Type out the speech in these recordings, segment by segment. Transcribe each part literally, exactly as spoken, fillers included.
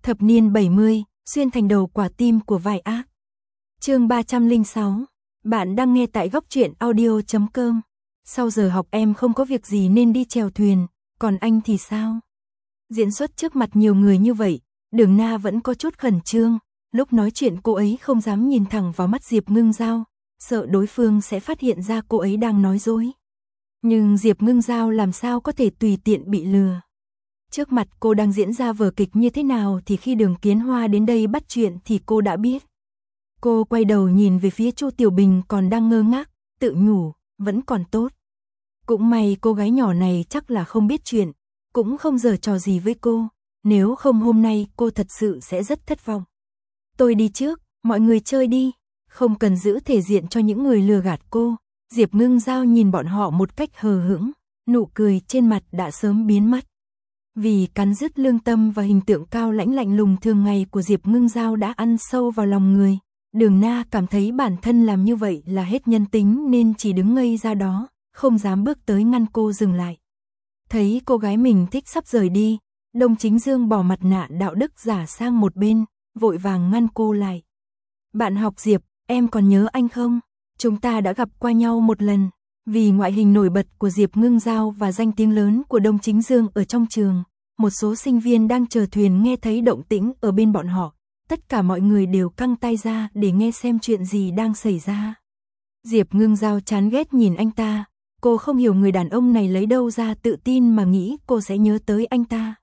Thập niên bảy mươi, xuyên thành đầu quả tim của vai ác. Chương ba trăm lẻ sáu. Bạn đang nghe tại góc truyện audio chấm com. Sau giờ học em không có việc gì nên đi chèo thuyền, còn anh thì sao? Diễn xuất trước mặt nhiều người như vậy, Đường Na vẫn có chút khẩn trương, lúc nói chuyện cô ấy không dám nhìn thẳng vào mắt Diệp Ngưng Giao, sợ đối phương sẽ phát hiện ra cô ấy đang nói dối. Nhưng Diệp Ngưng Giao làm sao có thể tùy tiện bị lừa. Trước mặt cô đang diễn ra vở kịch như thế nào thì khi Đường Kiến Hoa đến đây bắt chuyện thì cô đã biết. Cô quay đầu nhìn về phía Chu Tiểu Bình còn đang ngơ ngác, tự nhủ, vẫn còn tốt. Cũng may cô gái nhỏ này chắc là không biết chuyện, cũng không giở trò gì với cô, nếu không hôm nay cô thật sự sẽ rất thất vọng. Tôi đi trước, mọi người chơi đi, không cần giữ thể diện cho những người lừa gạt cô. Diệp Ngưng Giao nhìn bọn họ một cách hờ hững, nụ cười trên mặt đã sớm biến mất. Vì cắn rứt lương tâm và hình tượng cao lãnh lạnh lùng thường ngày của Diệp Ngưng Giao đã ăn sâu vào lòng người, Đường Na cảm thấy bản thân làm như vậy là hết nhân tính nên chỉ đứng ngây ra đó, không dám bước tới ngăn cô dừng lại. Thấy cô gái mình thích sắp rời đi, Đông Chính Dương bỏ mặt nạ đạo đức giả sang một bên, vội vàng ngăn cô lại. Bạn học Diệp, em còn nhớ anh không? Chúng ta đã gặp qua nhau một lần. Vì ngoại hình nổi bật của Diệp Ngưng Giao và danh tiếng lớn của Đông Chính Dương ở trong trường, một số sinh viên đang chờ thuyền nghe thấy động tĩnh ở bên bọn họ. Tất cả mọi người đều căng tai ra để nghe xem chuyện gì đang xảy ra. Diệp Ngưng Giao chán ghét nhìn anh ta, cô không hiểu người đàn ông này lấy đâu ra tự tin mà nghĩ cô sẽ nhớ tới anh ta.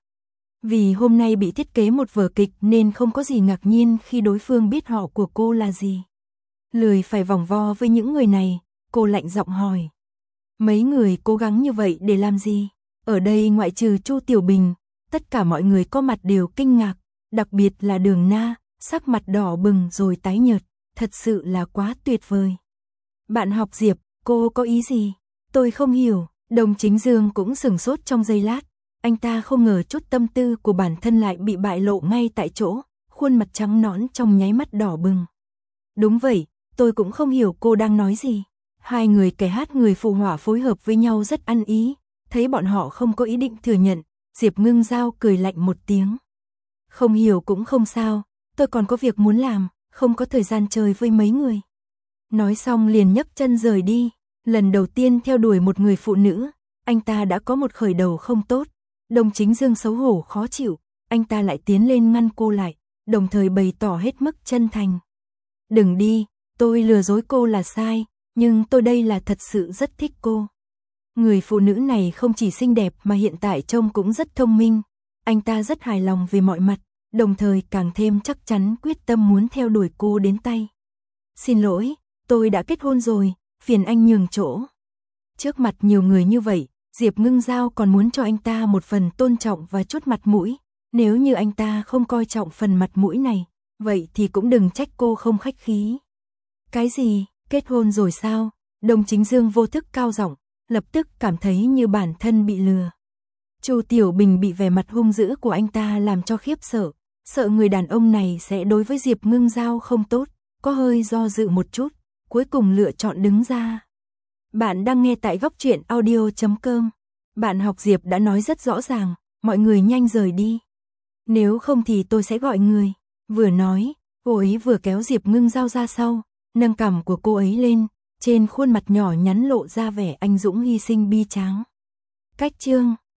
Vì hôm nay bị thiết kế một vở kịch nên không có gì ngạc nhiên khi đối phương biết họ của cô là gì. Lười phải vòng vo với những người này, cô lạnh giọng hỏi. Mấy người cố gắng như vậy để làm gì? Ở đây ngoại trừ Chu Tiểu Bình, tất cả mọi người có mặt đều kinh ngạc, đặc biệt là Đường Na, sắc mặt đỏ bừng rồi tái nhợt, thật sự là quá tuyệt vời. Bạn học Diệp, cô có ý gì? Tôi không hiểu. Đông Chính Dương cũng sửng sốt trong giây lát, anh ta không ngờ chút tâm tư của bản thân lại bị bại lộ ngay tại chỗ, khuôn mặt trắng nõn trong nháy mắt đỏ bừng. Đúng vậy, tôi cũng không hiểu cô đang nói gì. Hai người kẻ hát người phụ họa phối hợp với nhau rất ăn ý, thấy bọn họ không có ý định thừa nhận, Diệp Ngưng Giao cười lạnh một tiếng. Không hiểu cũng không sao, tôi còn có việc muốn làm, không có thời gian chơi với mấy người. Nói xong liền nhấc chân rời đi, lần đầu tiên theo đuổi một người phụ nữ, anh ta đã có một khởi đầu không tốt. Đông Chính Dương xấu hổ khó chịu, anh ta lại tiến lên ngăn cô lại, đồng thời bày tỏ hết mức chân thành. Đừng đi, tôi lừa dối cô là sai, nhưng tôi đây là thật sự rất thích cô. Người phụ nữ này không chỉ xinh đẹp mà hiện tại trông cũng rất thông minh, anh ta rất hài lòng về mọi mặt, đồng thời càng thêm chắc chắn quyết tâm muốn theo đuổi cô đến tay. Xin lỗi, tôi đã kết hôn rồi, phiền anh nhường chỗ. Trước mặt nhiều người như vậy, Diệp Ngưng Giao còn muốn cho anh ta một phần tôn trọng và chút mặt mũi, nếu như anh ta không coi trọng phần mặt mũi này, vậy thì cũng đừng trách cô không khách khí. Cái gì, kết hôn rồi sao? Đông Chính Dương vô thức cao giọng, lập tức cảm thấy như bản thân bị lừa. Chu Tiểu Bình bị vẻ mặt hung dữ của anh ta làm cho khiếp sợ, sợ người đàn ông này sẽ đối với Diệp Ngưng Giao không tốt, có hơi do dự một chút, cuối cùng lựa chọn đứng ra. Bạn đang nghe tại góc truyện audio chấm com. Bạn học Diệp đã nói rất rõ ràng, mọi người nhanh rời đi. Nếu không thì tôi sẽ gọi người. Vừa nói, cô ấy vừa kéo Diệp Ngưng Giao ra sau, nâng cằm của cô ấy lên, trên khuôn mặt nhỏ nhắn lộ ra vẻ anh dũng hy sinh bi tráng. Cách chương